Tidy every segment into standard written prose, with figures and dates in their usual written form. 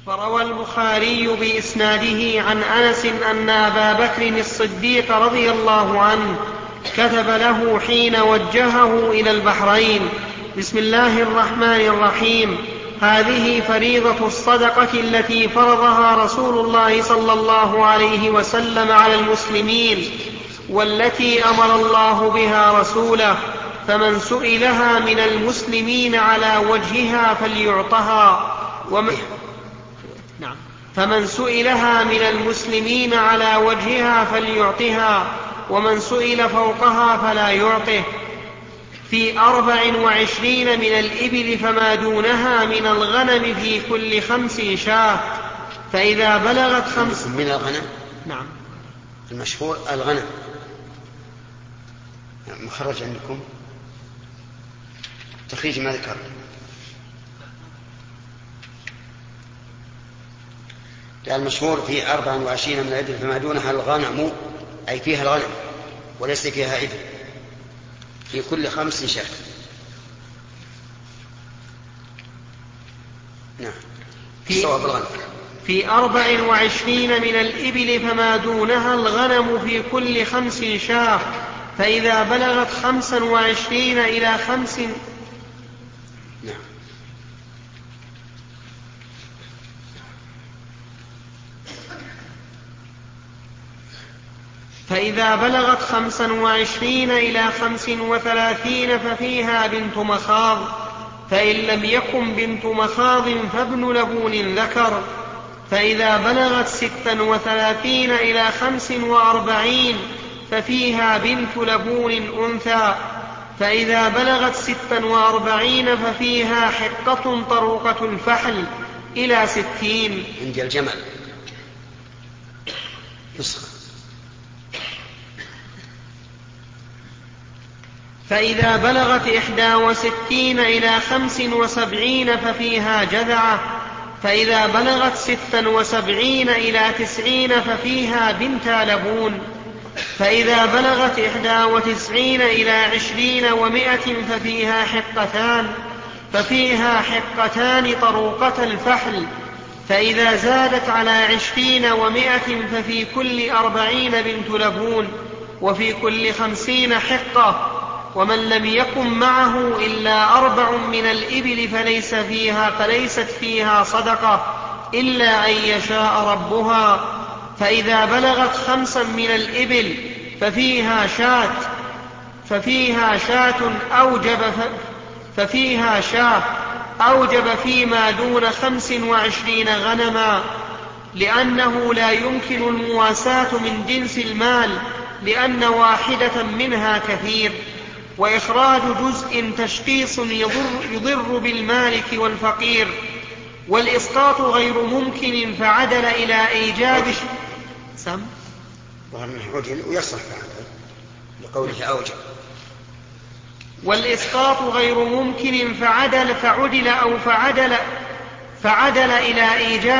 فروى البخاري بإسناده عن أنس أن أبا بكر الصديق رضي الله عنه كتب له حين وجهه إلى البحرين: بسم الله الرحمن الرحيم، هذه فريضة الصدقة التي فرضها رسول الله صلى الله عليه وسلم على المسلمين، والتي أمر الله بها رسوله، فمن سئلها من المسلمين على وجهها فليعطها، فمن سئلها من المسلمين على وجهها فليعطها، ومن سئل فوقها فلا يعطه. في 24 من الإبل فما دونها من الغنم في كل 5 شاة، فإذا بلغت 5 من الغنم. نعم. المشهور الغنم. مخرج عندكم تخريج ما ذكر. المشهور في 24 من الإبل فما دونها الغنم، أي فيها الغنم وليس فيها إبل، في كل 5 شاة. نعم. في 24 من الإبل فما دونها الغنم في كل 5 شاة، فإذا بلغت 25 إلى 5. نعم. فإذا بلغت 25 إلى 35 ففيها بنت مخاض، فإن لم يكن بنت مخاض فابن لبون ذكر. فإذا بلغت 36 إلى 45 ففيها بنت لبون أنثى. فإذا بلغت 46 ففيها حقة طروقة الفحل إلى 60. عند الجمل نسخة. فإذا بلغت 61 إلى 75 ففيها جذعة. فإذا بلغت 76 إلى 90 ففيها بنت لبون. فإذا بلغت 91 إلى 20 و100 ففيها حقتان طروقة الفحل. فإذا زادت على 20 و100 ففي كل 40 بنت لبون، وفي كل 50 حقة. ومن لم يكن معه إلا 4 من الإبل فليست فيها صدقة إلا أن يشاء ربها. فإذا بلغت 5 من الإبل ففيها شاة أوجب فيما دون 25 غنما، لأنه لا يمكن المواساة من جنس المال، لأن واحدة منها كثير، وإخراج جزء تشخيص يضر بالمالك والفقير. والإسقاط غير ممكن فعدل إلى إيجاب والإسقاط غير ممكن فعدل إلى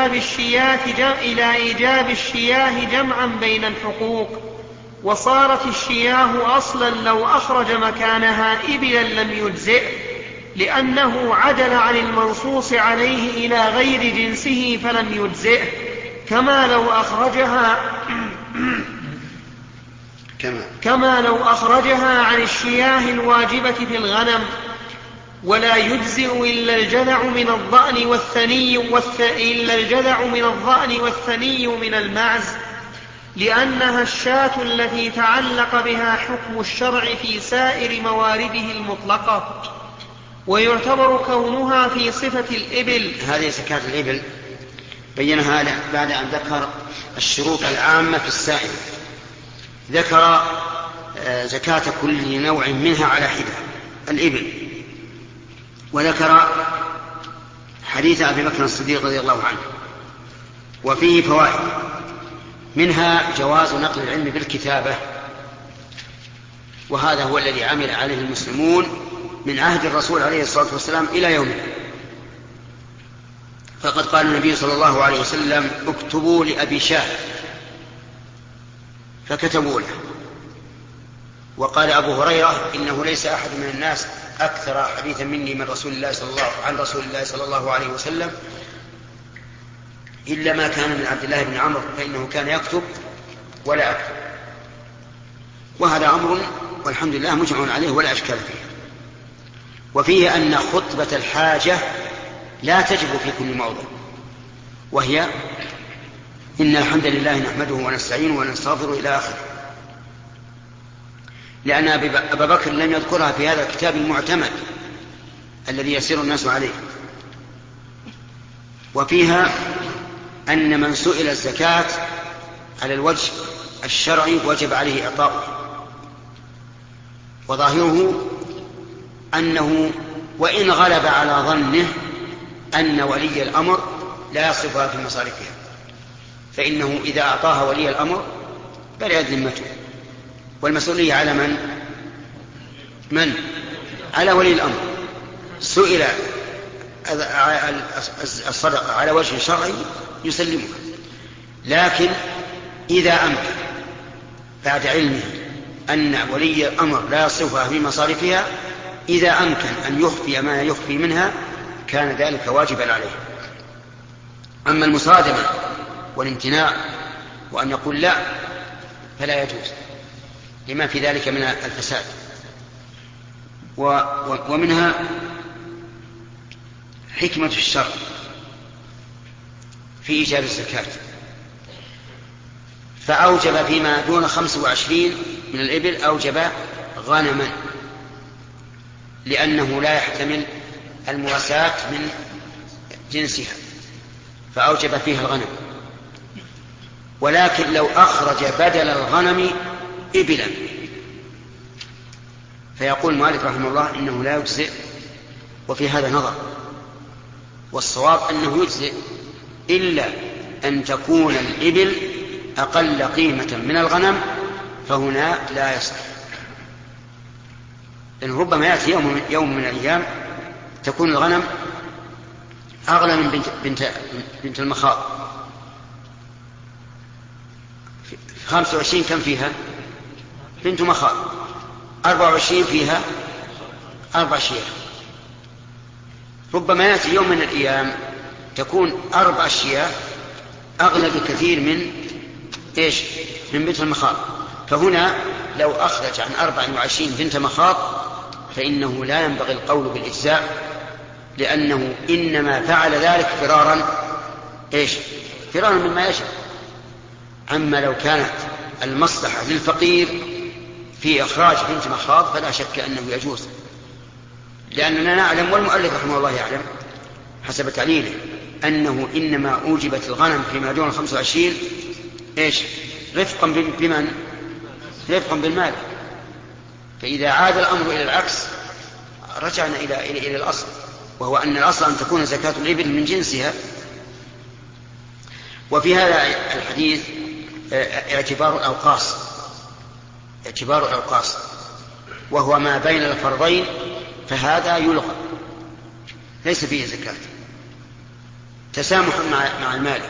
إيجاب الشياه جمعا بين الحقوق. وصارت الشياه أصلا لو أخرج مكانها إبلا لم يجزئ، لأنه عدل عن المنصوص عليه إلى غير جنسه فلم يجزئه، كما لو أخرجها عن الشياه الواجبة في الغنم. ولا يجزئ إلا الجذع من الضأن والثني من المعز، لأنها الشاة التي تعلق بها حكم الشرع في سائر موارده المطلقة، ويعتبر كونها في صفة الإبل. هذه زكاة الإبل بينها بعد أن ذكر الشروط العامة في السائل. ذكر زكاة كل نوع منها على حدة الإبل، وذكر حديث أبي بكر الصديق رضي الله عنه، وفيه فوائد، منها جواز نقل العلم بالكتابة، وهذا هو الذي عمل عليه المسلمون من عهد الرسول عليه الصلاة والسلام إلى يومنا. فقد قال النبي صلى الله عليه وسلم: اكتبوا لأبي شاه، فكتبوا له. وقال أبو هريرة: إنه ليس أحد من الناس أكثر حديثا مني عن رسول الله صلى الله عليه وسلم، إلا ما كان من عبد الله بن عمرو فإنه كان يكتب ولا أكتب. وهذا أمر والحمد لله مجمع عليه ولا أشكال فيه. وفيه أن خطبة الحاجة لا تجب في كل موضع، وهي إن الحمد لله نحمده ونستعينه ونستغفره إلى آخره، لأن أبا بكر لم يذكرها في هذا الكتاب المعتمد الذي يسير الناس عليه. وفيها أن من سئل الزكاة على الوجه الشرعي وجب عليه إعطاؤه، وظاهره أنه وإن غلب على ظنه أن ولي الأمر لا يصرفها في مصارفها، فإنه إذا أعطاها ولي الأمر برئت ذمته، والمسؤولية على من؟ على ولي الأمر. سئل الصدقة على وجه شرعي يسلمها، لكن إذا أمكن بعد علمه أن ولي الأمر لا يصرفها في مصارفها، إذا أمكن أن يخفي ما يخفي منها كان ذلك واجبا عليه. أما المصادمة والامتناع وأن يقول لا فلا يجوز لما في ذلك من الفساد. ومنها حكمة الشرع في إيجاب الزكاة، فأوجب فيما دون 25 من الإبل أوجب غنما، لأنه لا يحتمل المواساة من جنسها فأوجب فيها الغنم. ولكن لو أخرج بدل الغنم إبلا فيقول مالك رحمه الله إنه لا يجزئ، وفي هذا نظر، والصواب أنه يجزئ إلا أن تكون الإبل أقل قيمة من الغنم، فهنا لا يصح، لأنه ربما يأتي يوم من الأيام تكون الغنم أغلى من بنت المخاض. 25 كم فيها؟ بنت مخاض. 24 فيها 4 شياه. ربما يأتي يوم من الأيام تكون 4 شياه أغلى بكثير من إيش؟ من بنت المخاض. فهنا لو أخرج عن 24 بنت مخاض فإنه لا ينبغي القول بالإجزاء، لأنه إنما فعل ذلك فرارا إيش؟ فرارا مما يشاء. أما لو كانت المصلحة للفقير في إخراج بنت مخاض فلا شك أنه يجوز، لأننا نعلم والمؤلف رحمه الله يعلم حسب تعليله أنه إنما أوجبت الغنم فيما دون 25 إيش؟ رفقا بمن؟ رفقا بالمال. فإذا عاد الأمر إلى العكس رجعنا إلى الأصل، وهو أن الأصل أن تكون زكاة الإبل من جنسها. وفي هذا الحديث اعتبار الأوقاص وهو ما بين الفرضين، فهذا يلغى ليس فيه زكاة تسامحا مع المالك.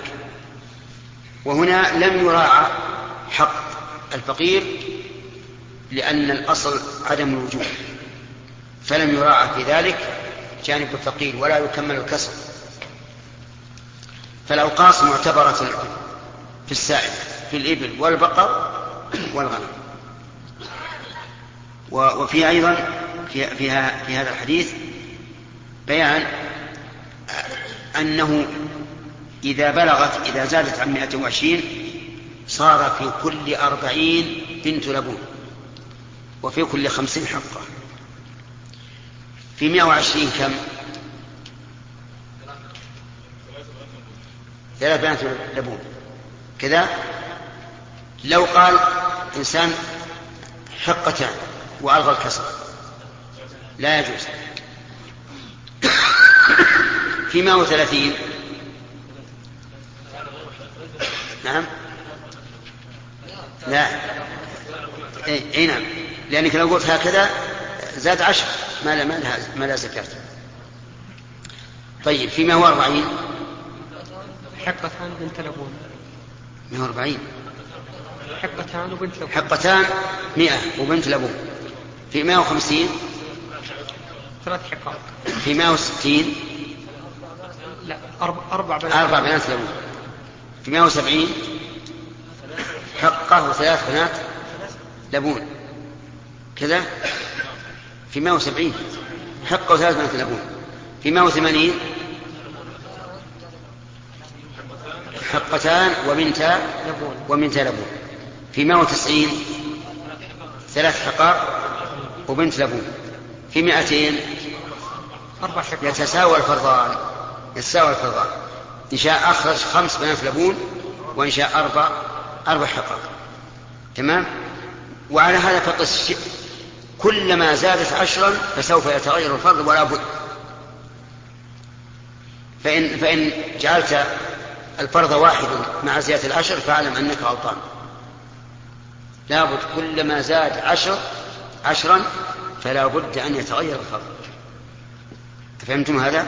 وهنا لم يراعى حق الفقير لأن الأصل عدم الوجوب، فلم يراعى في ذلك جانب الفقير ولا يكمل الكسر. فالأوقاص معتبرة في السائل في الإبل والبقر والغنم. وفي أيضا في هذا الحديث بيان أنه إذا زادت عن 120 صار في كل 40 بنت لبون، وفي كل 50 حقة. في 120 كم؟ 3 بنات لبون كذا. لو قال إنسان حقتان وألغى الكسر لا يجوز. في 130 نعم لا اي نعم، لأنك لو قلت هكذا زاد 10 ما لا زكاة. طيب في 140 حقتان بنت لبون. 140 حقتان وبنت لبون. حقتان 100 وبنت لبون. في 150 3 حقات. في 160 لا 4 بنات لبون. في 170 حقة وثلاث بنات لبون كذا. في 170 حقة وثلاث بنات لبون. في 180 حقتان وبنتا لبون. في 190 ثلاث حقائق وبنت لبون. في 200 يتساوى الفرضان. إن شاء أخرج 5 بنات لبون وإن شاء 4 حقائق. تمام. وعلى هذا فقس كلما زادت 10 فسوف يتغير الفرض ولا بد. فإن جعلت الفرض واحد مع زيادة 10 فاعلم أنك غلطان. لا بد كلما زاد 10 فلا بد أن يتغير الفرض. فهمتم هذا؟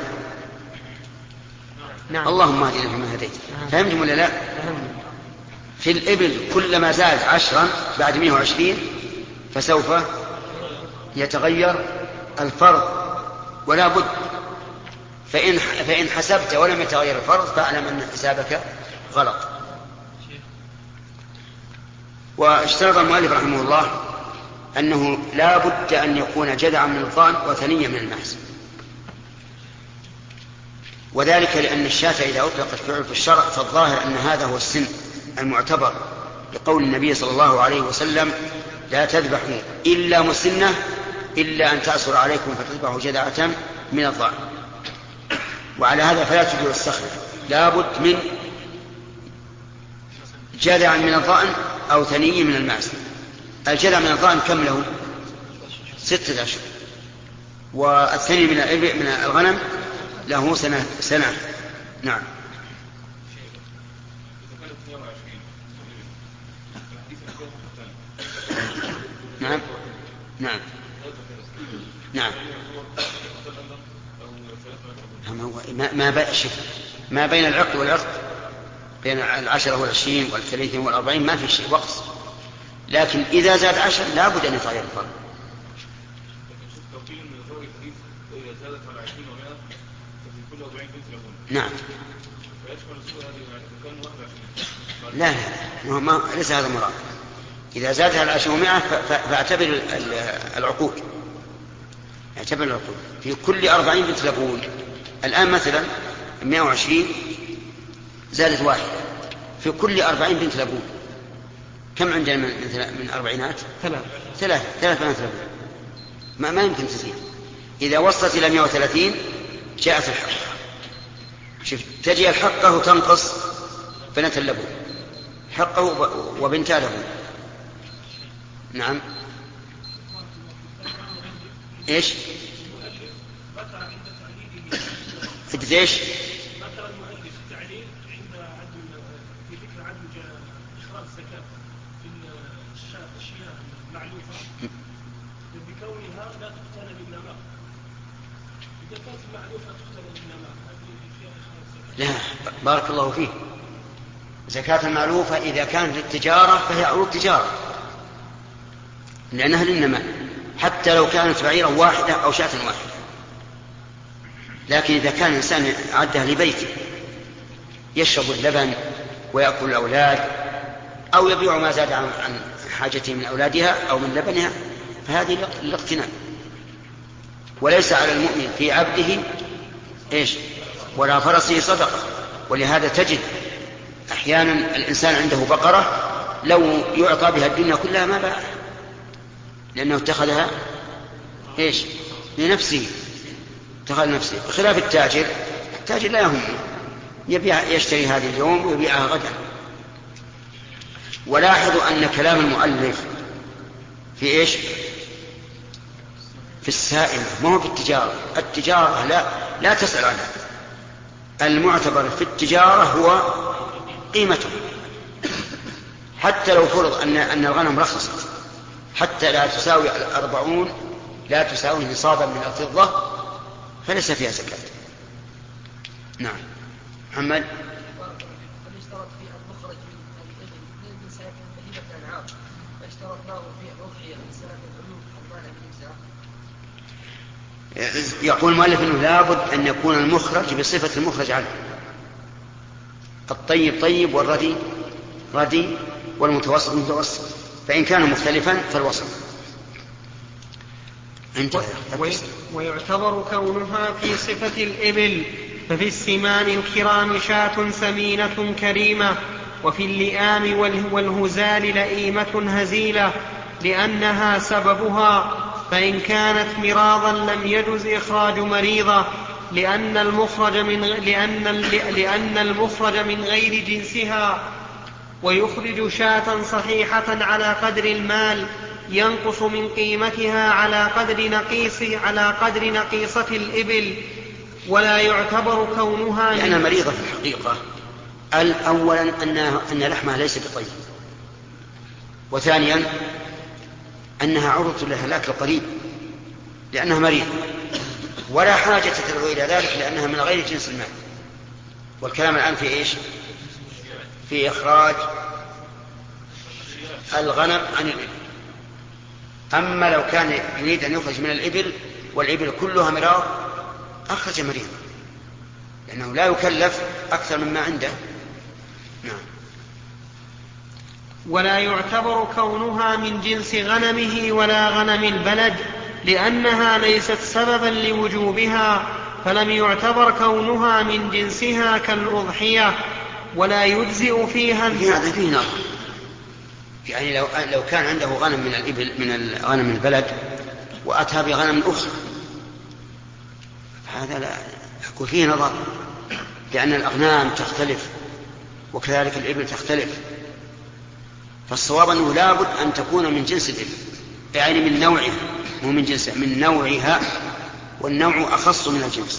نعم. اللهم اهدنا فيما هديت. فهمتم ولا لا؟ في الإبل كلما زاد 10 بعد 120 فسوف يتغير الفرض ولا بد. فإن حسبت ولم يتغير الفرض فاعلم أن حسابك غلط. واشترط المؤلف رحمه الله أنه لا بد أن يكون جذعا من الضأن وثنيا من المعز، وذلك لأن الشاة إذا أطلقت في الشرع فالظاهر أن هذا هو السن المعتبر، لقول النبي صلى الله عليه وسلم: لا تذبحوا إلا مسنة إلا أن تأسر عليكم فتذبحوا جذعة من الضأن. وعلى هذا فلا تجوز الصخرة، لا بد من جذع من الضأن أو ثني من المعز. الجذع من الضأن كم له؟ 6 أشهر. والثني من الغنم له سنة. نعم. نعم. نعم. نعم. ما بين العقد والعقد، بين 10 و20 و30 و40 ما في شيء وقت، لكن إذا زاد 10 لا بد أن يتغير الفرق. نعم. لا ليس هذا مراد. إذا زادها 10 فاعتبر العقود. في كل 40 بنت لبون. الآن مثلا 120 زادت 1، في كل 40 بنت لبون كم عندنا من 40؟ 3 بنات لبون. ما يمكن تزيد. إذا وصلت إلى 130 جاءت الحقة. شوف، تجي الحقة وتنقص بنات اللبون، حقه وبنتا لبون. نعم. ايش؟ عدة ايش؟ ذكر المؤلف التعليل عند عدم في ذكر عدم إخراج الزكاة في الشياه المعلوفة بكونها لا تقتل بالنماء. إذا كانت المعلوفة تقتل بالنماء هذه فيها إخراج الزكاة؟ لا، بارك الله فيه. زكاة المعلوفة إذا كانت للتجارة فهي عروض تجارة لأنها للنماء، حتى لو كانت بعيرا واحدة أو شاة واحدة. لكن إذا كان الإنسان عدها لبيته يشرب اللبن ويأكل الأولاد أو يبيع ما زاد عن حاجته من أولادها أو من لبنها فهذه الاقتناء. وليس على المؤمن في عبده إيش ولا فرسه صدقة. ولهذا تجد أحيانا الإنسان عنده بقرة لو يعطى بها الدنيا كلها ما باعها، لأنه اتخذها إيش لنفسه، اتخذ نفسه. بخلاف التاجر لا يهمه، يشتري هذه اليوم ويبيعها غدا. ولاحظوا أن كلام المؤلف في إيش في السائل، ما هو في التجارة. التجارة لا تسأل عنها. المعتبر في التجارة هو قيمته. حتى لو فرض أن الغنم رخصت حتى لا تساوي 40 لا تساوي نصابا من الفضة فليس فيها زكاة. نعم. محمد. اشترط في المخرج من سنة بهيمة الأنعام فاشترطناه في الأضحية من سنة العيوب حمالة بالإجزاء. يقول المؤلف أنه لابد أن يكون المخرج بصفة المخرج عنه. الطيب طيب والردي ردي والمتوسط متوسط، فإن كان مختلفا فالوسط. ويعتبر كونها في صفة الإبل، ففي السمان الكرام شاة سمينة كريمة، وفي اللئام والهزال لئيمة هزيلة لأنها سببها، فإن كانت مراضا لم يجز إخراج مريضة لأن المخرج من غير جنسها. ويخرج شاة صحيحة على قدر المال ينقص من قيمتها على قدر نقيصة الإبل. ولا يعتبر كونها لأن مريضة في الحقيقة أولا أن لحمها ليس بطيب، وثانيا أنها عرضة للهلاك القريب لأنها مريضة، ولا حاجة تدعو إلى ذلك لأنها من غير جنس المال. والكلام الآن في إيش؟ في إخراج الغنم عن الإبل. أما لو كان يريد أن يخرج من الإبل والإبل كلها مراض أخرج مريضا، لأنه لا يكلف أكثر مما عنده. نعم. ولا يعتبر كونها من جنس غنمه ولا غنم البلد لأنها ليست سببا لوجوبها، فلم يعتبر كونها من جنسها كالأضحية. ولا يجزئ فيها هذا فيه نظر، يعني لو كان عنده غنم من الإبل من غنم البلد وأتى بغنم أخرى هذا لا يكون فيه نظر، لأن الأغنام تختلف وكذلك الإبل تختلف. فالصواب أنه لابد أن تكون من جنس الإبل، يعني من نوعها، مو من جنسها، من نوعها، والنوع أخص من الجنس.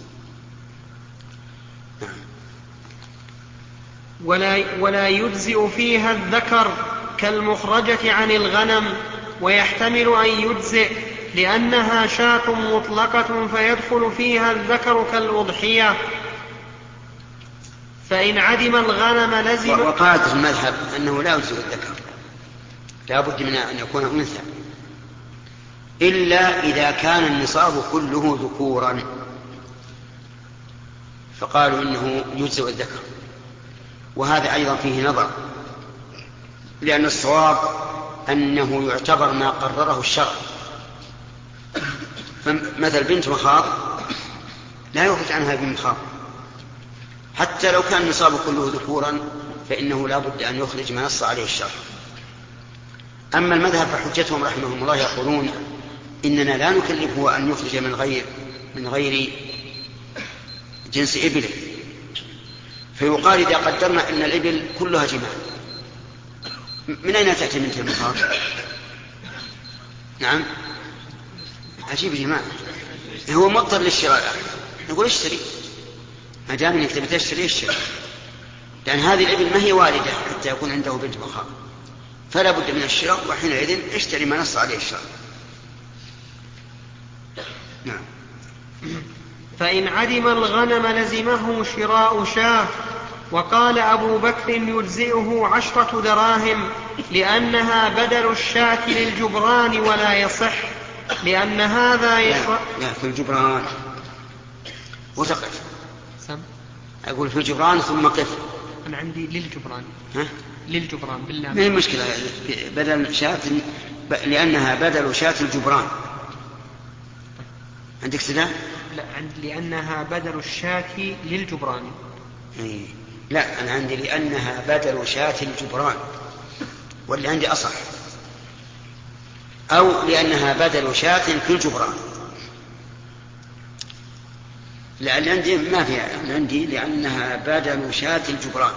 ولا يجزئ فيها الذكر كالمخرجة عن الغنم، ويحتمل أن يجزئ لأنها شاة مطلقة فيدخل فيها الذكر كالأضحية. فإن عدم الغنم لزم. وقاعدة المذهب أنه لا يجزئ الذكر، لا بد من أن يكون أنثى، إلا إذا كان النصاب كله ذكورا، فقالوا إنه يجزئ الذكر، وهذا أيضا فيه نظر، لأن الصواب أنه يعتبر ما قرره الشرع. مثل بنت مخاض لا يخرج عنها بنت مخاض، حتى لو كان النصاب كله ذكورا فإنه لا بد أن يخرج ما نص عليه الشرع. أما المذهب فحجتهم رحمهم الله يقولون إننا لا نكلفه أن يخرج من غير جنس إبله، فيقال إذا قدرنا أن الإبل كلها جماع، من أين تأتي بنت المخاض؟ نعم، عجيب جماعة، هو مضطر للشراء، نقول اشتري، ما دام انك تبي تشتري اشتري، لأن هذه الإبل ما هي والدة حتى يكون عنده بنت مخاض، فلا بد من الشراء، وحينئذ اشتري ما نص عليه الشرع. نعم. فإن عدم الغنم لزمه شراء شاة. وقال أبو بكر يجزئه 10 دراهم لأنها بدل الشاة للجبران ولا يصح، لأن هذا لا في الجبران وتقف، أقول في الجبران ثم قف. أنا عندي للجبران. للجبران بالله ما هي مشكلة، بدل شاة لأنها بدل شاة الجبران. عندك سلاح؟ لا، لأنها بدل الشاة للجبران. لا، أنا عندي لأنها بدل شاة الجبران، واللي عندي أصح، أو لأنها بدل شاة في الجبران. لا، اللي عندي ما فيها، اللي عندي لأنها بدل شاة الجبران.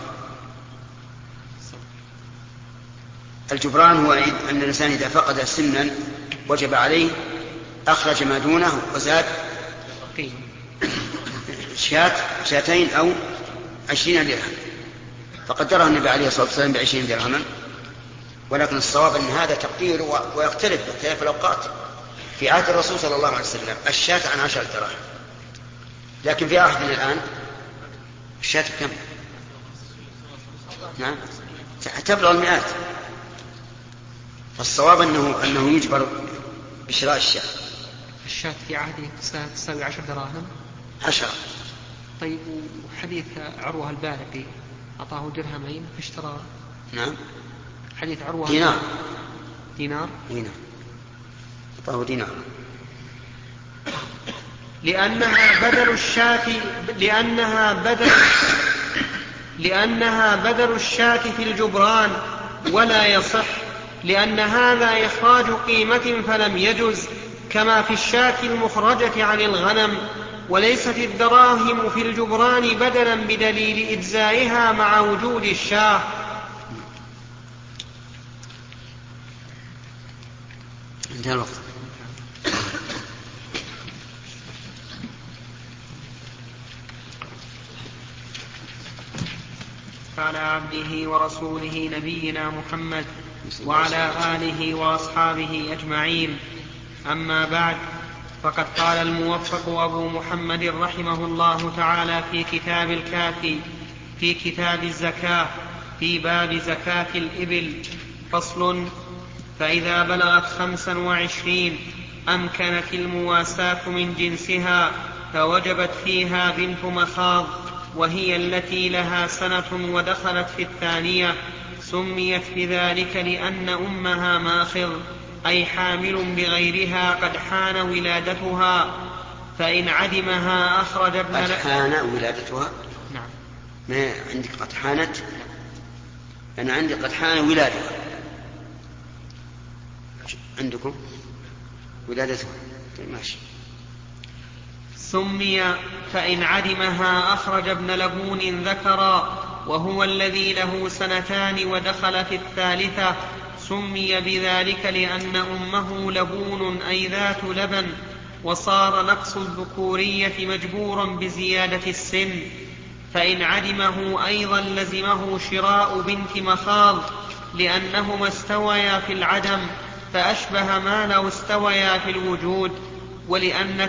الجبران هو أن الإنسان إذا فقد سنا وجب عليه أخرج ما دونه وزاد شاتين أو 20 درهم، فقدرها النبي عليه الصلاة والسلام ب20 درهما، ولكن الصواب أن هذا تقدير ويختلف باختلاف الأوقات. في عهد الرسول صلى الله عليه وسلم الشاة عن 10 دراهم، لكن في عهدنا الآن الشاة كم؟ نعم، تبلغ المئات. فالصواب أنه يجبر بشراء الشاة. الشاة في عهده تساوي 10 دراهم. 10. طيب، وحديث عروة البارقي أعطاه درهمين فاشترى. نعم. حديث عروة دينار أعطاه دينار. لأنها بدل الشاة في الجبران، ولا يصح، لأن هذا إخراج قيمة فلم يجز، كما في الشاة المخرجة عن الغنم. وليست الدراهم في الجبران بدلا بدليل إجزائها مع وجود الشاة. انتهى الوقت. على عبده ورسوله نبينا محمد وعلى آله وأصحابه أجمعين. أما بعد، فقد قال الموفق أبو محمد رحمه الله تعالى في كتاب الكافي في كتاب الزكاة في باب زكاة الإبل: فصل: فإذا بلغت 25 أمكنت المواساة من جنسها، فوجبت فيها بنت مخاض، وهي التي لها سنة ودخلت في الثانية. سميت بذلك لأن أمها ماخض، أي حامل بغيرها، قد حان ولادتها، فإن عدمها أخرج ابن قد حان ولادتها. نعم. ما عندك قد حانت؟ أنا عندي قد حان ولادها. عندكم ولادتها. ماشي. سمي فإن عدمها أخرج ابن لبون ذكرا، وهو الذي له 2 ودخل في الثالثة. سمي بذلك لأن أمه لبون، أي ذات لبن، وصار نقص الذكورية مجبورا بزيادة السن. فإن عدمه أيضا لزمه شراء بنت مخاض، لأنهما استويا في العدم، فأشبه ما لو استويا في الوجود. ولأن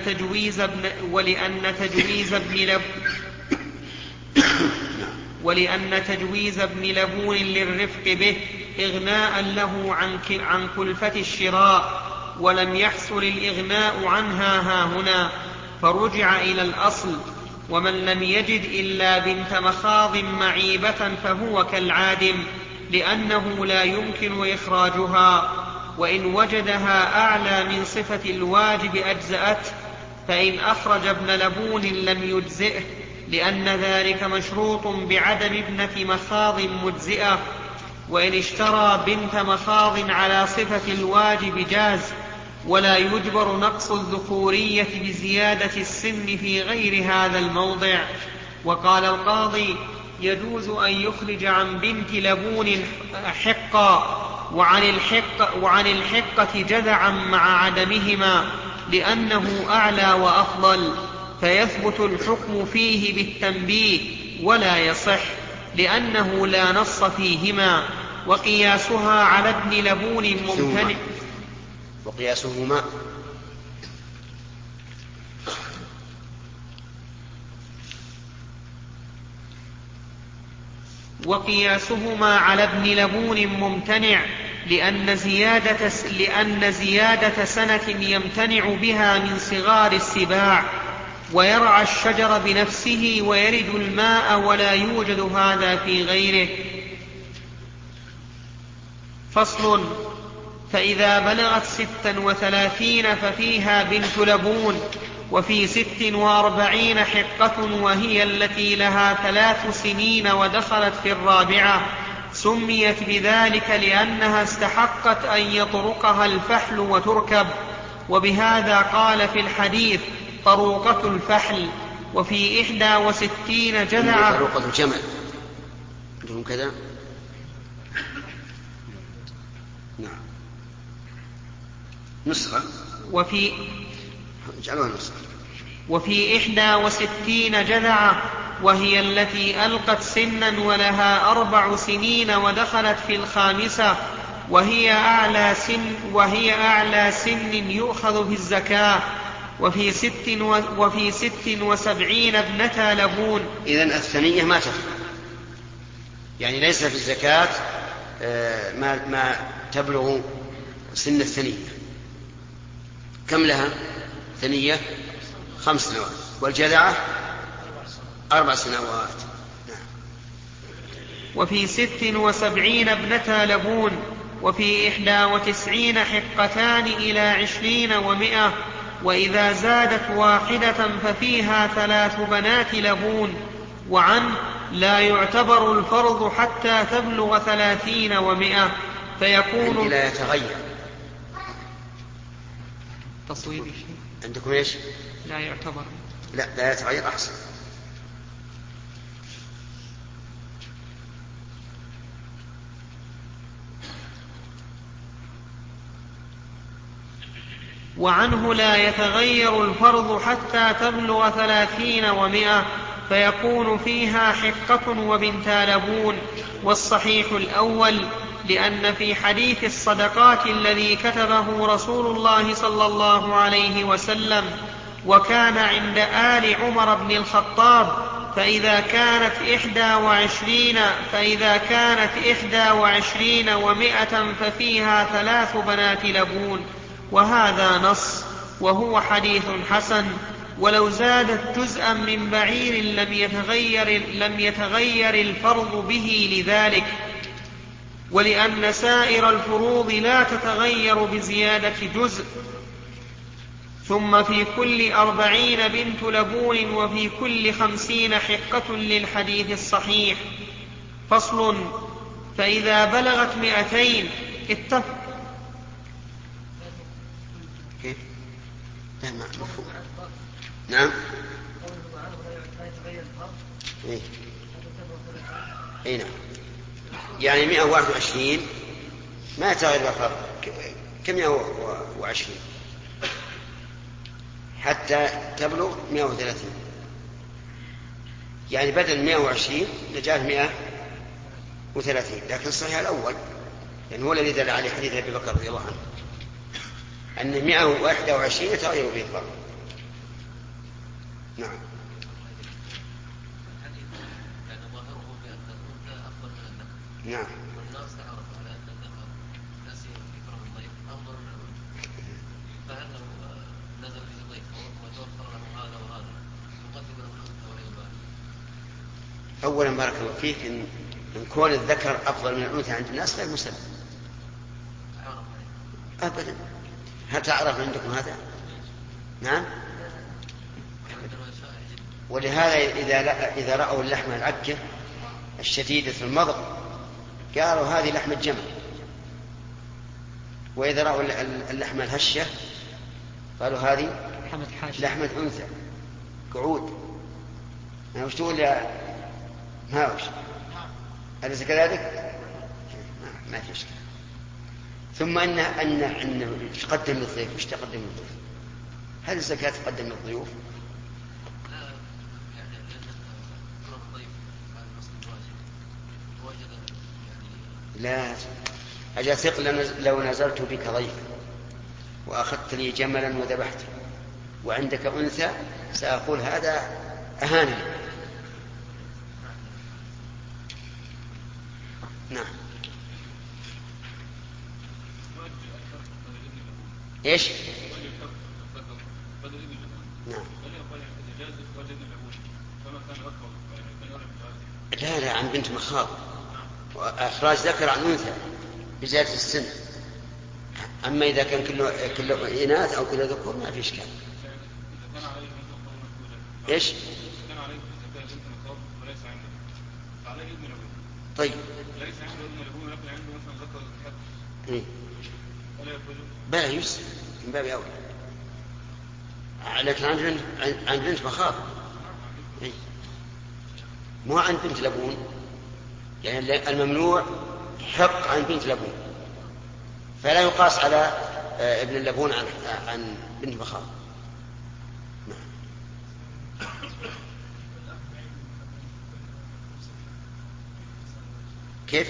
تجويز ابن لبون للرفق به إغناء له عن كلفة الشراء، ولم يحصل الإغناء عنها هاهنا، فرجع إلى الأصل. ومن لم يجد إلا بنت مخاض معيبة فهو كالعادم، لأنه لا يمكن إخراجها، وإن وجدها أعلى من صفة الواجب أجزأته. فإن أخرج ابن لبون لم يجزئه، لأن ذلك مشروط بعدم ابنة مخاض مجزئة. وإن اشترى بنت مخاض على صفة الواجب جاز، ولا يجبر نقص الذكورية بزيادة السن في غير هذا الموضع. وقال القاضي: يجوز أن يخرج عن بنت لبون حقا، وعن الحقة جذعا مع عدمهما، لأنه أعلى وأفضل، فيثبت الحكم فيه بالتنبيه، ولا يصح، لأنه لا نص فيهما. وقياسها على ابن لبون ممتنع. وقياسهما على ابن لبون ممتنع، لأن زيادة سنة يمتنع بها من صغار السباع، ويرعى الشجر بنفسه ويرد الماء، ولا يوجد هذا في غيره. فصل: فإذا بلغت 36 ففيها بنت لبون، وفي 46 حقة، وهي التي لها 3 سنين ودخلت في الرابعة. سميت بذلك لأنها استحقت أن يطرقها الفحل وتركب، وبهذا قال في الحديث: طروقة الفحل. وفي 61 جذعة. طروقة الجمل عندهم كذا. نعم. نسخة. وفي 61 جذعة، وهي التي ألقت سنا ولها 4 سنين ودخلت في الخامسة، وهي أعلى سن يؤخذ في الزكاة. وفي 76 ابنتا لبون. إذن الثنية ما تدخل، يعني ليس في الزكاة ما تبلغ سن الثنية. كم لها ثنية؟ 5 سنوات، والجذعة 4 سنوات. نعم. وفي 76 ابنتا لبون، وفي 91 حقتان إلى 20 و100، وإذا زادت واحدة ففيها 3 بنات لبون. وعنه لا يعتبر الفرض حتى تبلغ 30 و100 فيكون لا يتغير. تصوير شيء عندكم ايش؟ لا يعتبر، لا يتغير أحسن. وعنه لا يتغير الفرض حتى تبلغ 30 و100 فيكون فيها حقة وبنتا لبون. والصحيح الأول، لأن في حديث الصدقات الذي كتبه رسول الله صلى الله عليه وسلم وكان عند آل عمر بن الخطاب، فإذا كانت 21 و100 ففيها 3 بنات لبون، وهذا نص، وهو حديث حسن. ولو زادت جزءا من بعير لم يتغير الفرض به لذلك، ولأن سائر الفروض لا تتغير بزيادة جزء. ثم في كل 40 بنت لبون، وفي كل 50 حقة للحديث الصحيح. فصل. فإذا بلغت 200 اتفق. نعم. اي نعم. يعني 121 ما يتغير الفرق ك120 حتى تبلغ 130، يعني بدل 120 نجعل 130. لكن الصحيح الأول يعني هو الذي دل عليه حديث أبي بكر رضي الله عنه أن 121 يتغير به الفرق. نعم. نعم. والناس تعرف على أن الذكر نسي فكره الضيف أفضل من الأنثى، فهل لو نزل به ضيف وتوفر له هذا وهذا يقدم له الأنثى ولا يبالي؟ أولا بارك الله فيك، إن كون الذكر أفضل من الأنثى عند الناس غير مسلم أبدا. هل تعرف عندكم هذا؟ نعم. ولهذا إذا رأوا اللحم العكر الشديدة المضغ قالوا هذه لحمة جمل، وإذا رأوا اللحمة الهشة قالوا هذه لحمة أنثى قعود. وش تقول يا هاوش؟ أليس كذلك؟ ما في إشكال. ثم أن تقدم للضيف. وش تقدم للضيف؟ هل الزكاة تقدم للضيوف؟ لا أجل ثق. لو نزلت بك ضيف وأخذت لي جملا وذبحته وعندك أنثى سأقول هذا أهانني. نعم. إيش؟ نعم. لا عن بنت مخاض، وإخراج ذكر عن أنثى بزيادة السن. أما إذا كان كله إناث أو كله ذكور ما في إشكال. إيش؟ طيب. بلا يسر من باب أول، لكن عن بنت مخاض مو عن بنت لبون. يعني الممنوع حق عن بنت لبون، فلا يقاس على ابن اللبون عن بنت مخاض. كيف؟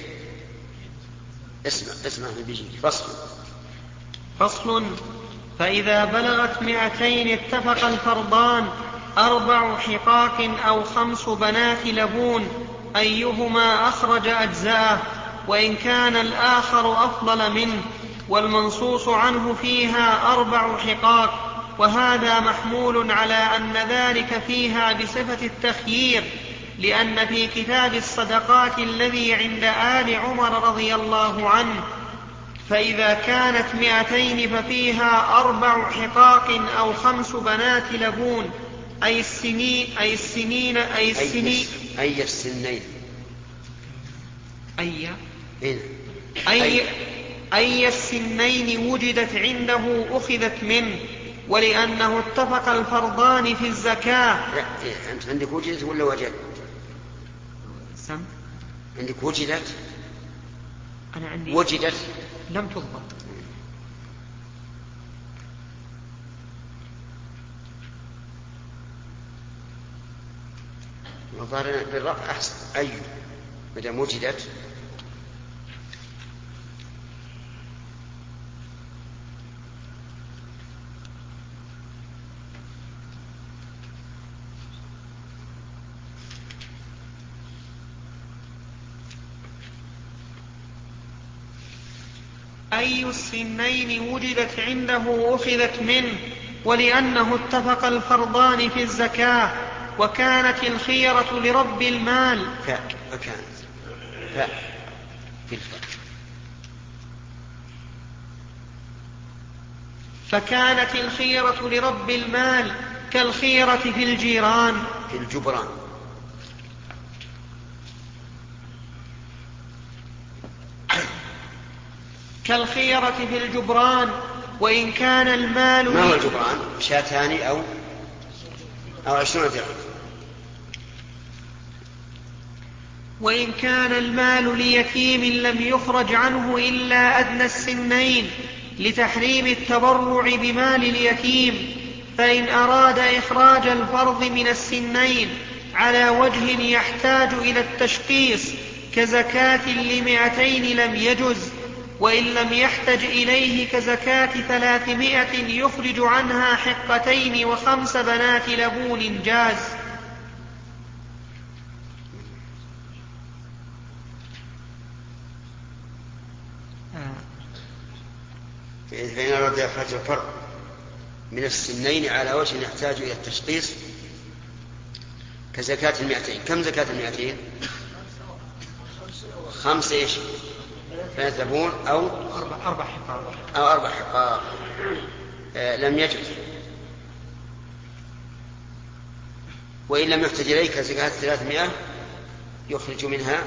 اسمع بيجي فصل. فإذا بلغت 200 اتفق الفرضان 4 حقاق أو 5 بنات لبون أيهما أخرج أجزاءه، وإن كان الآخر أفضل منه. والمنصوص عنه فيها 4 حقاق، وهذا محمول على أن ذلك فيها بصفة التخيير، لأن في كتاب الصدقات الذي عند آل عمر رضي الله عنه فإذا كانت 200 ففيها 4 حقاق أو 5 بنات لبون أي السنين أي السنين وجدت عنده أخذت منه، ولأنه اتفق الفرضان في الزكاة. لا، أنت عندك وجدت ولا وجد؟ عندك وجدت؟ أنا عندي وجدت لم تضبط. الظاهر بالرفع أحسن. أي مدام وجدت أي السنين وجدت عنده أخذت منه، ولأنه اتفق الفرضان في الزكاة. وكانت الخيرة لرب المال فكانت الخيرة لرب المال كالخيرة في الجيران في الجبران. كالخيرة في الجبران. وإن كان المال ما هو الجبران؟ 200 أو 20 درهم. وإن كان المال ليتيم لم يخرج عنه إلا أدنى السنين لتحريم التبرع بمال اليتيم، فإن أراد إخراج الفرض من السنين على وجه يحتاج إلى التشخيص كزكاة ل200 لم يجز، وإن لم يحتج إليه كزكاة 300 يخرج عنها حقتين و5 بنات لبون جاز. فإن أراد إخراج الفرق من السنين على وجه يحتاج إلى التشخيص كزكاة 200. كم زكاة 200؟ 5 إيش؟ بنات لبون أو 4 حقاق لم يجوز. وإن لم يحتج إليه كزكاة 300 يخرج منها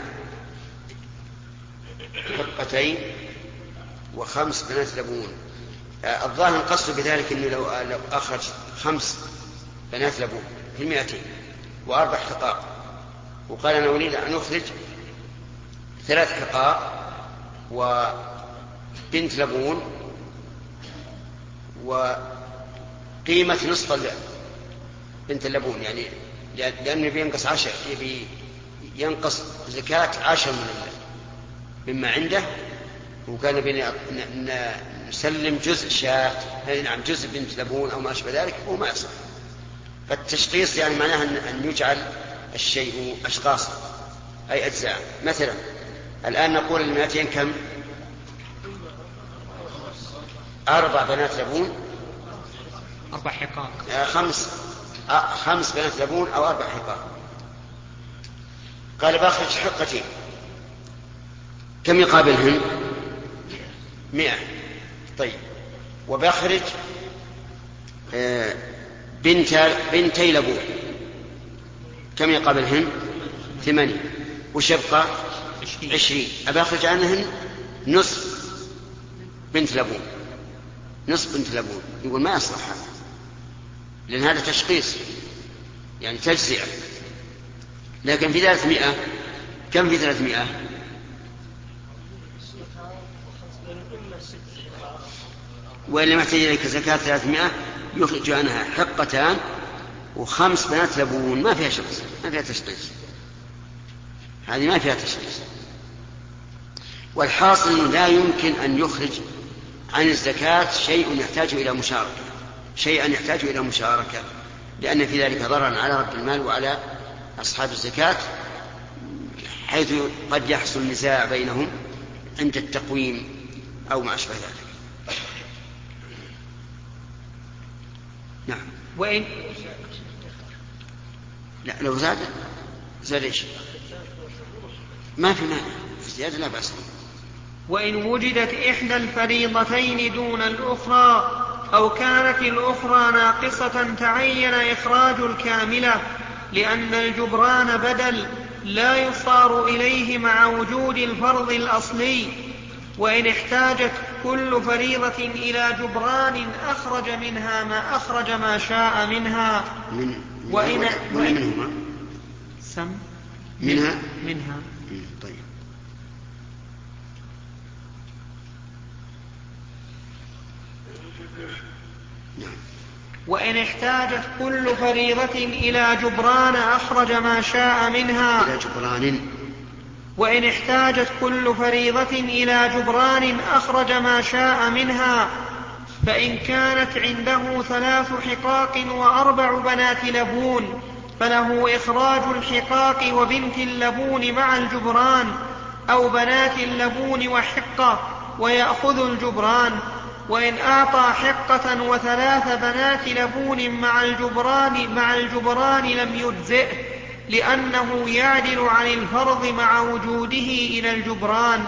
حقتين و5 بنات لبون. الظاهر القصد بذلك أنه لو أخرج 5 بنات لبون في 200 و4 حقاق، وقال أنا أريد أن أخرج 3 حقاق وبنت لبون وقيمة نصف بنت اللبون، يعني لأنه بينقص 10 ينقص زكاة 10 مما عنده، وكان بين نسلم جزء شاة، نعم جزء بنت لبون أو ما أشبه ذلك، هو ما يصح. فالتشخيص يعني معناه أن يجعل الشيء أشخاصا أي أجزاء. مثلا الآن نقول 200 كم؟ 4 بنات لبون 4 حقاق 5 بنات لبون أو 4 حقاق. قال باخرج حقتين، كم يقابلهن؟ 100. طيب وباخرج بنتي لبون، كم يقابلهن؟ 8. وش يبقى؟ 20. أباخرج عنهن نصف بنت لبون. يقول ما يصلح هذا، لأن هذا تشخيص يعني تجزئة. لكن في 300 كم في 300؟ وإن لم يحتج إليك زكاة 300 يخرج عنها حقتان و5 بنات لبون. ما فيها شخص، ما فيها تشخيص، هذه ما فيها تشخيص. والحاصل لا يمكن أن يخرج عن الزكاة شيئا يحتاج إلى مشاركة، لأن في ذلك ضررا على رب المال وعلى أصحاب الزكاة، حيث قد يحصل نزاع بينهم عند التقويم أو ما أشبه ذلك. نعم. وإن لا لو زاد زاد إيش؟ ما في مانع، الزيادة لا بأس. وإن وجدت إحدى الفريضتين دون الأخرى أو كانت الأخرى ناقصة تعين إخراج الكاملة، لأن الجبران بدل لا يصار إليه مع وجود الفرض الأصلي. وإن احتاجت كل فريضة إلى جبران أخرج منها ما أخرج ما شاء منها. منهما سم منها. طيب. نعم. وإن احتاجت كل فريضة إلى جبران أخرج ما شاء منها. إلى جبران. وإن احتاجت كل فريضة إلى جبران أخرج ما شاء منها، فإن كانت عنده 3 حقاق و4 بنات لبون فله إخراج الحقاق وبنت اللبون مع الجبران، أو بنات اللبون وحقة ويأخذ الجبران. وإن أعطى حقة و3 بنات لبون مع الجبران لم يجزئه، لأنه يعدل عن الفرض مع وجوده إلى الجبران،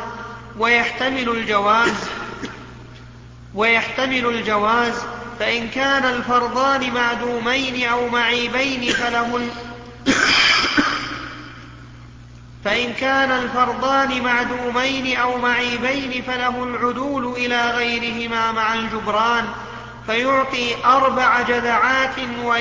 ويحتمل الجواز. فإن كان الفرضان معدومين أو معيبين فله العدول إلى غيرهما مع الجبران، فيعطي 4 جذعات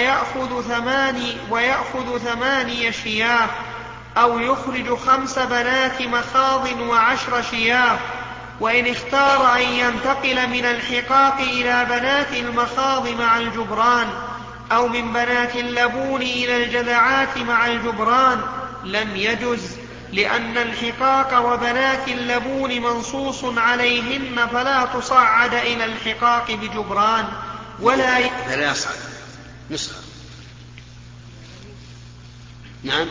ويأخذ 8 شياه، أو يخرج 5 بنات مخاض و10 شياه. وإن اختار أن ينتقل من الحقاق إلى بنات المخاض مع الجبران، أو من بنات اللبون إلى الجذعات مع الجبران، لم يجز، لأن الحقاق وبنات اللبون منصوص عليهن، فلا تصعد إلى الحقاق بجبران فلا يصعد نسخة. نعم.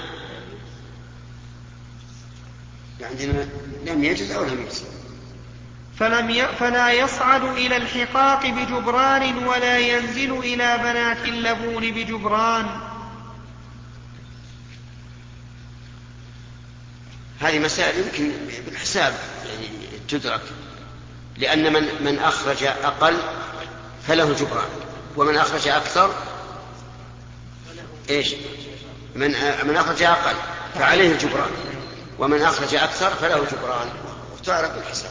عندنا لم يجز أو لم يجز. فلا يصعد إلى الحقاق بجبران ولا ينزل إلى بنات اللبون بجبران. هذه مسائل يمكن بالحساب يعني تدرك، لأن من أخرج أقل فله جبران، ومن أخرج أكثر إيش؟ من أخرج أقل فعليه الجبران، ومن أخرج أكثر فله جبران، وتعرف بالحساب.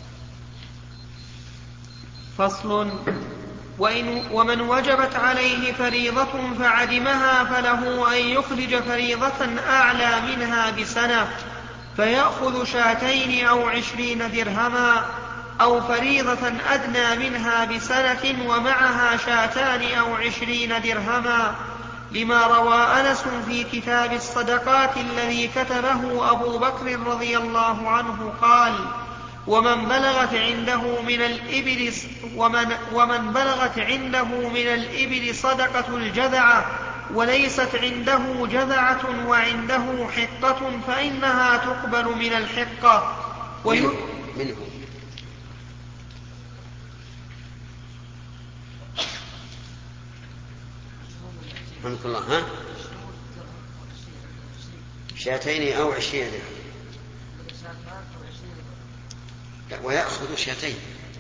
فصل. ومن وجبت عليه فريضة فعدمها فله أن يخرج فريضة أعلى منها بسنة، فيأخذ 2 أو 20 درهما، أو فريضة أدنى منها بسنة ومعها 2 أو 20 درهما، لما روى أنس في كتاب الصدقات الذي كتبه أبو بكر رضي الله عنه قال: ومن بلغت عنده من الإبل صدقة الجذعة وليست عنده جذعة وعنده حقة فإنها تقبل من الحقة. منه. رحمك الله. ها 2 أو 20 درهم. لا، ويأخذ 2.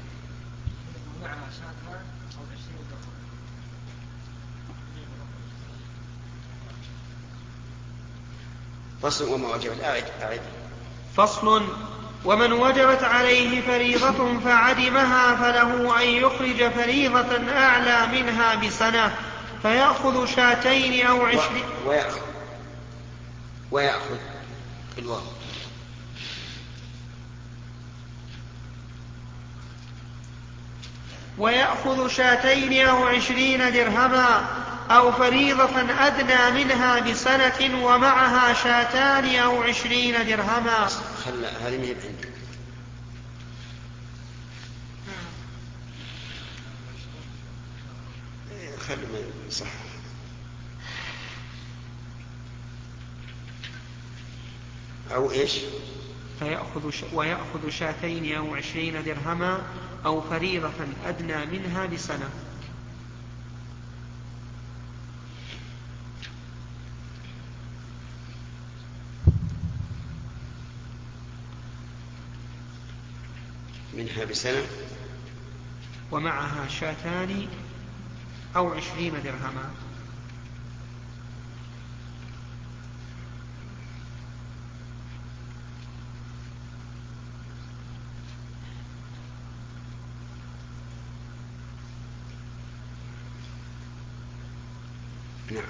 فصل. وما وجبت أعد. فصل. ومن وجبت عليه فريضة فعدمها فله أن يخرج فريضة أعلى منها بسنة، فيأخذ 2 أو 20. ويأخذ الواو. ويأخذ 2 أو 20 درهما، أو فريضة أدنى منها بسنة ومعها 2 أو 20 درهما. هذه مهب عندك. خلي ما صح. أو إيش؟ ويأخذ 2 أو 20 درهما، أو فريضة أدنى منها بسنة. منها بسنة ومعها شاتان أو 20 درهما. نعم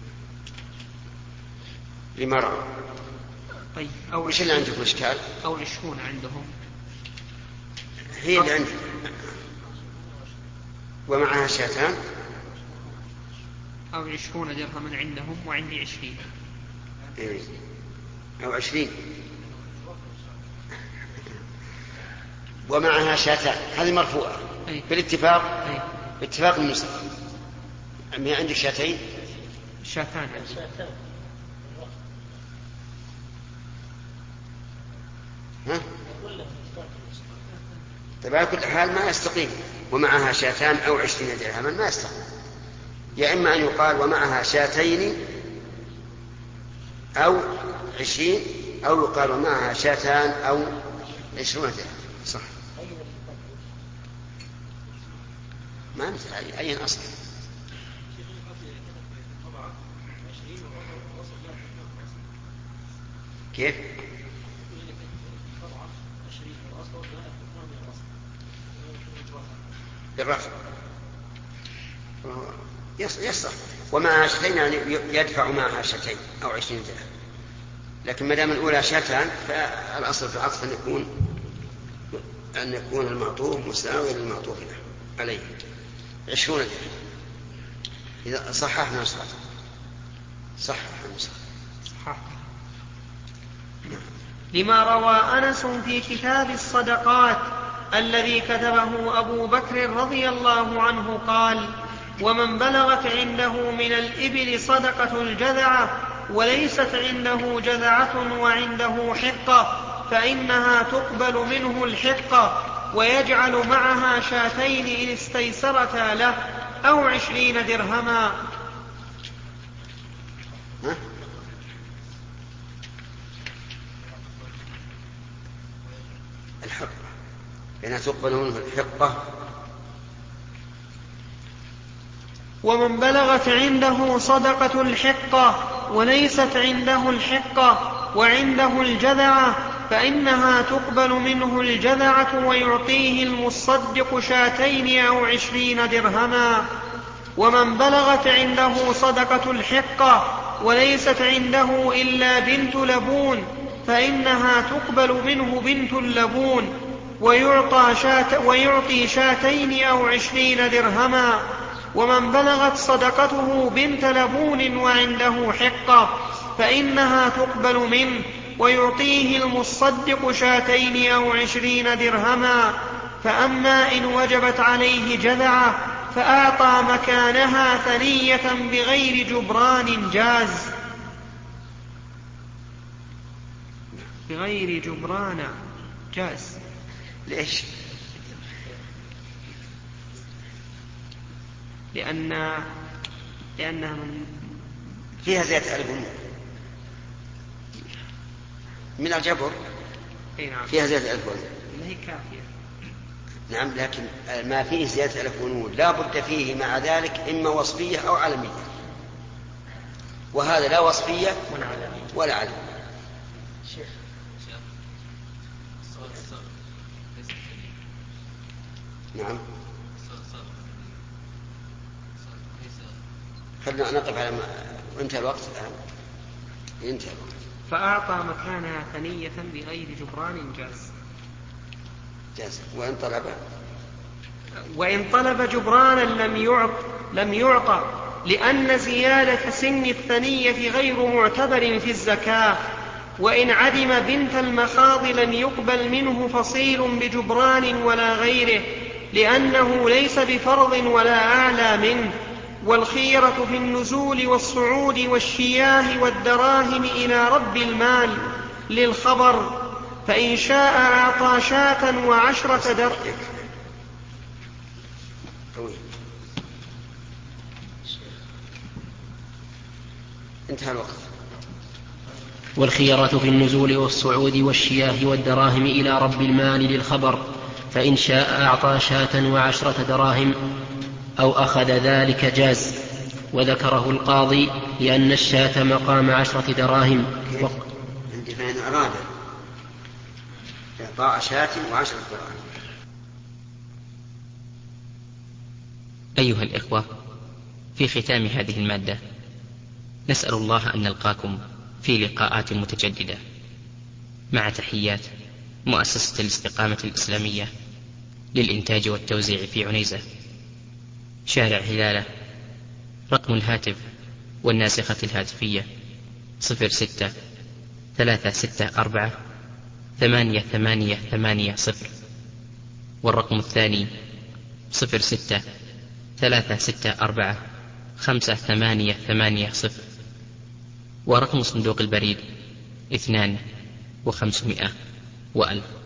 لمرأة. طيب أو وش اللي عندكم إشكال؟ أو 20 عندهم. هي اللي عندي. ومعها شاتان أو 20 درهما عندهم وعندي 20. إيه. أو 20 ومعها شاتان هذه مرفوعة بالاتفاق. باتفاق النسخ. عندك شاتين؟ شاتان عندي. ها؟ طيب على كل حال ما يستقيم. ومعها شاتان أو 20 درهما ما يستقيم. يا إما أن يقال ومعها شاتين أو 20 أو يقال ومعها شاتان أو 20 درهم. صح. ما مثل أي أصل. كيف؟ بالرفع يصح. ومعها شتين يعني يدفع معها شتين أو 20 درهم. لكن ما دام الأولى شتان فالأصل في العطف أن يكون المعطوف مساوي للمعطوف عليه 20 درهم. إذا صححنا نسخة لما روى أنس في كتاب الصدقات الذي كتبه أبو بكر رضي الله عنه قال: ومن بلغت عنده من الإبل صدقة الجذعة وليست عنده جذعة وعنده حقة فإنها تقبل منه الحقة ويجعل معها شاتين إن استيسرتا له أو 20 درهما. الحقة لأنها تقبل منه الحقة. ومن بلغت عنده صدقة الحقة وليست عنده الحقة وعنده الجذعة فإنها تقبل منه الجذعة ويعطيه المصدق شاتين أو 20 درهما. ومن بلغت عنده صدقة الحقة وليست عنده إلا بنت لبون فإنها تقبل منه بنت اللبون ويعطي شاتين أو 20 درهما. ومن بلغت صدقته بنت لبون وعنده حقة فإنها تقبل منه ويعطيه المصدق شاتين أو 20 درهما. فأما إن وجبت عليه جذعة فأعطى مكانها ثنية بغير جبران جاز. بغير جبران جاز. ليش؟ لأنها فيها زيادة ألف من الجبر. فيها زيادة ألف لا هي كافية. نعم لكن ما فيه زيادة ألف ونون لا بد فيه مع ذلك إما وصفية أو علمية وهذا لا وصفية ولا علمية. نعم خلنا نقف على انتهى الوقت الآن. انتهى الوقت. فأعطى مكانها ثنية بغير جبران جاز. وإن طلب جبرانا لم يعطى لأن زيادة سن الثنية غير معتبر في الزكاة. وإن عدم بنت المخاض لم يقبل منه فصيل بجبران ولا غيره لأنه ليس بفرض ولا أعلى منه. والخيرة في النزول والصعود والشياه والدراهم إلى رب المال للخبر فإن شاء أعطى 10 درهم. انتهى الوقت. والخيرة في النزول والصعود والشياه والدراهم إلى رب المال للخبر فإن شاء أعطى 10 دراهم أو أخذ ذلك جاز. وذكره القاضي لأن الشاة مقام 10 دراهم. عندي فإن أراد إعطاء شاة و10 دراهم. أيها الإخوة، في ختام هذه المادة نسأل الله أن نلقاكم في لقاءات متجددة، مع تحيات مؤسسة الاستقامة الإسلامية للإنتاج والتوزيع في عنيزة، شارع هلالة. رقم الهاتف والناسخة الهاتفية 06-364-8880، والرقم الثاني 06-364-5880، ورقم صندوق البريد 2500 و1000.